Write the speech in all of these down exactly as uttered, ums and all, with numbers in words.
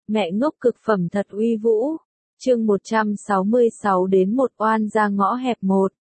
Mẹ ngốc cực phẩm thật uy vũ. Chương một trăm sáu mươi sáu đến một oan ra ngõ hẹp một.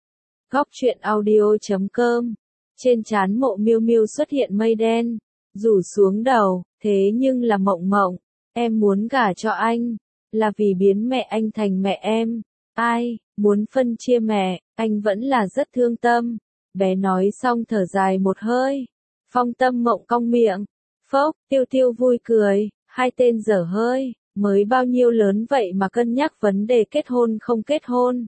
Góc truyện audio chấm com. Trên trán Mộ Miêu Miêu xuất hiện mây đen, rủ xuống đầu, thế nhưng là Mộng Mộng, em muốn gả cho anh, là vì biến mẹ anh thành mẹ em. Ai, muốn phân chia mẹ, anh vẫn là rất thương tâm. Bé nói xong thở dài một hơi. Phong Tâm Mộng cong miệng. Phốc, Tiêu Tiêu vui cười, hai tên dở hơi, mới bao nhiêu lớn vậy mà cân nhắc vấn đề kết hôn không kết hôn.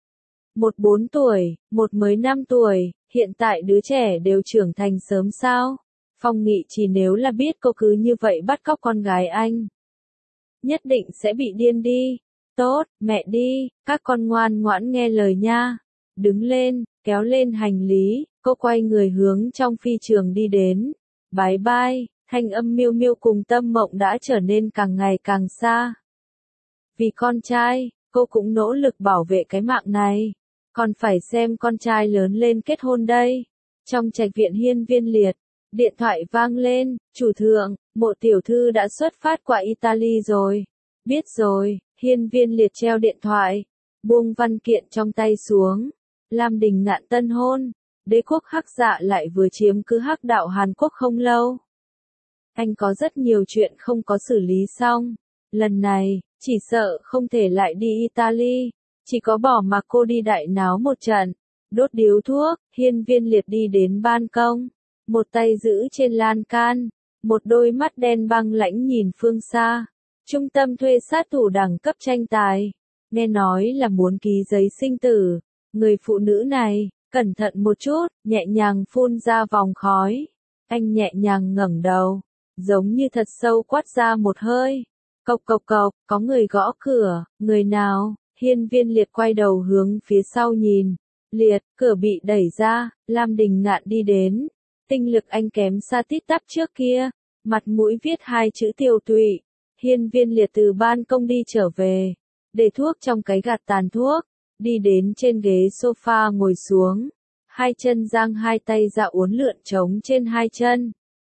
Một bốn tuổi, một mới năm tuổi, hiện tại đứa trẻ đều trưởng thành sớm sao? Phong Nghị chỉ nếu là biết cô cứ như vậy bắt cóc con gái anh, nhất định sẽ bị điên đi. Tốt, mẹ đi, các con ngoan ngoãn nghe lời nha. Đứng lên, kéo lên hành lý, cô quay người hướng trong phi trường đi đến. Bye bye, thanh âm Miêu Miêu cùng Tâm Mộng đã trở nên càng ngày càng xa. Vì con trai, cô cũng nỗ lực bảo vệ cái mạng này. Còn phải xem con trai lớn lên kết hôn đây. Trong trạch viện Hiên Viên Liệt, điện thoại vang lên. Chủ thượng, Mộ tiểu thư đã xuất phát qua Italy rồi. Biết rồi. Hiên Viên Liệt treo điện thoại, buông văn kiện trong tay xuống. Lam Đình Ngạn tân hôn, đế quốc Hắc Dạ lại vừa chiếm cứ Hắc đạo Hàn Quốc không lâu. Anh có rất nhiều chuyện không có xử lý xong. Lần này, chỉ sợ không thể lại đi Italy, chỉ có bỏ mặc cô đi đại náo một trận. Đốt điếu thuốc, Hiên Viên Liệt đi đến ban công, một tay giữ trên lan can, một đôi mắt đen băng lãnh nhìn phương xa. Trung tâm thuê sát thủ đẳng cấp tranh tài, nghe nói là muốn ký giấy sinh tử. Người phụ nữ này, cẩn thận một chút, nhẹ nhàng phun ra vòng khói. Anh nhẹ nhàng ngẩng đầu, giống như thật sâu quát ra một hơi. Cộc cộc cộc, có người gõ cửa, người nào? Hiên Viên Liệt quay đầu hướng phía sau nhìn. Liệt, cửa bị đẩy ra, Lam Đình Ngạn đi đến. Tinh lực anh kém xa tít tắp trước kia, mặt mũi viết hai chữ tiêu tụy. Hiên Viên Liệt từ ban công đi trở về, để thuốc trong cái gạt tàn thuốc, đi đến trên ghế sofa ngồi xuống, hai chân giang hai tay ra uốn lượn trống trên hai chân.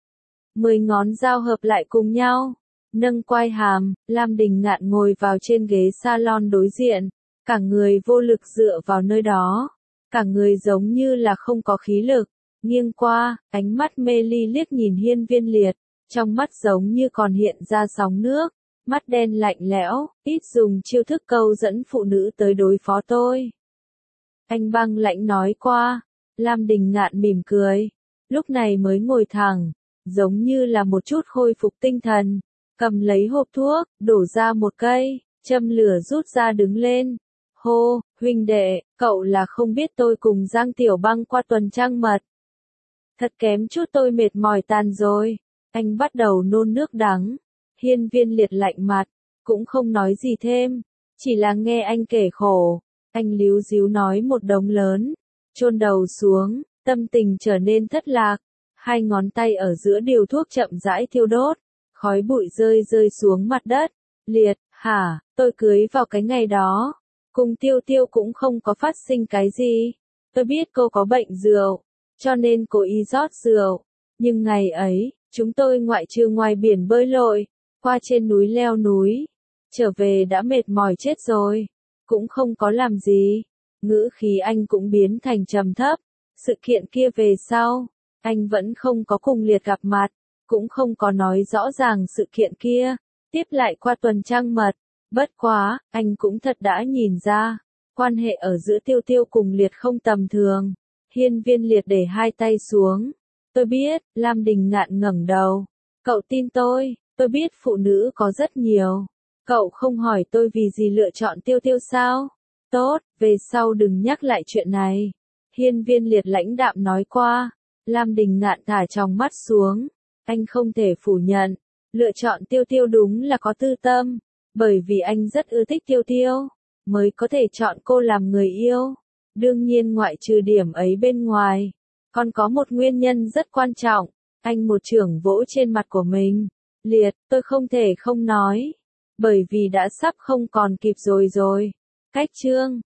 Mười ngón giao hợp lại cùng nhau, nâng quai hàm, Lam Đình Ngạn ngồi vào trên ghế salon đối diện, cả người vô lực dựa vào nơi đó, cả người giống như là không có khí lực, nghiêng qua, ánh mắt mê ly liếc nhìn Hiên Viên Liệt. Trong mắt giống như còn hiện ra sóng nước, mắt đen lạnh lẽo, ít dùng chiêu thức câu dẫn phụ nữ tới đối phó tôi. Anh băng lãnh nói qua. Lam Đình Ngạn mỉm cười, lúc này mới ngồi thẳng, giống như là một chút khôi phục tinh thần, cầm lấy hộp thuốc, đổ ra một cây, châm lửa rút ra đứng lên. Hô, huynh đệ, cậu là không biết tôi cùng Giang Tiểu Băng qua tuần trăng mật. Thật kém chút tôi mệt mỏi tàn rồi. Anh bắt đầu nôn nước đắng. Hiên Viên Liệt lạnh mặt, cũng không nói gì thêm, chỉ là nghe anh kể khổ. Anh líu díu nói một đống lớn, chôn đầu xuống, tâm tình trở nên thất lạc. Hai ngón tay ở giữa điều thuốc chậm rãi thiêu đốt, khói bụi rơi rơi xuống mặt đất. Liệt, hả, tôi cưới vào cái ngày đó, cùng Tiêu Tiêu cũng không có phát sinh cái gì. Tôi biết cô có bệnh rượu, cho nên cố ý rót rượu, nhưng ngày ấy, chúng tôi ngoại trừ ngoài biển bơi lội, qua trên núi leo núi, trở về đã mệt mỏi chết rồi, cũng không có làm gì. Ngữ khí anh cũng biến thành trầm thấp. Sự kiện kia về sau, anh vẫn không có cùng Liệt gặp mặt, cũng không có nói rõ ràng sự kiện kia, tiếp lại qua tuần trăng mật. Bất quá, anh cũng thật đã nhìn ra, quan hệ ở giữa Tiêu Tiêu cùng Liệt không tầm thường. Hiên Viên Liệt để hai tay xuống. Tôi biết, Lam Đình Ngạn ngẩng đầu. Cậu tin tôi, tôi biết phụ nữ có rất nhiều. Cậu không hỏi tôi vì gì lựa chọn Tiêu Tiêu sao? Tốt, về sau đừng nhắc lại chuyện này. Hiên Viên Liệt lãnh đạm nói qua. Lam Đình Ngạn thả tròng mắt xuống. Anh không thể phủ nhận, lựa chọn Tiêu Tiêu đúng là có tư tâm, bởi vì anh rất ưa thích Tiêu Tiêu, mới có thể chọn cô làm người yêu. Đương nhiên ngoại trừ điểm ấy bên ngoài, còn có một nguyên nhân rất quan trọng. Anh một chưởng vỗ trên mặt của mình. Liệt, tôi không thể không nói, bởi vì đã sắp không còn kịp rồi rồi. Cách chương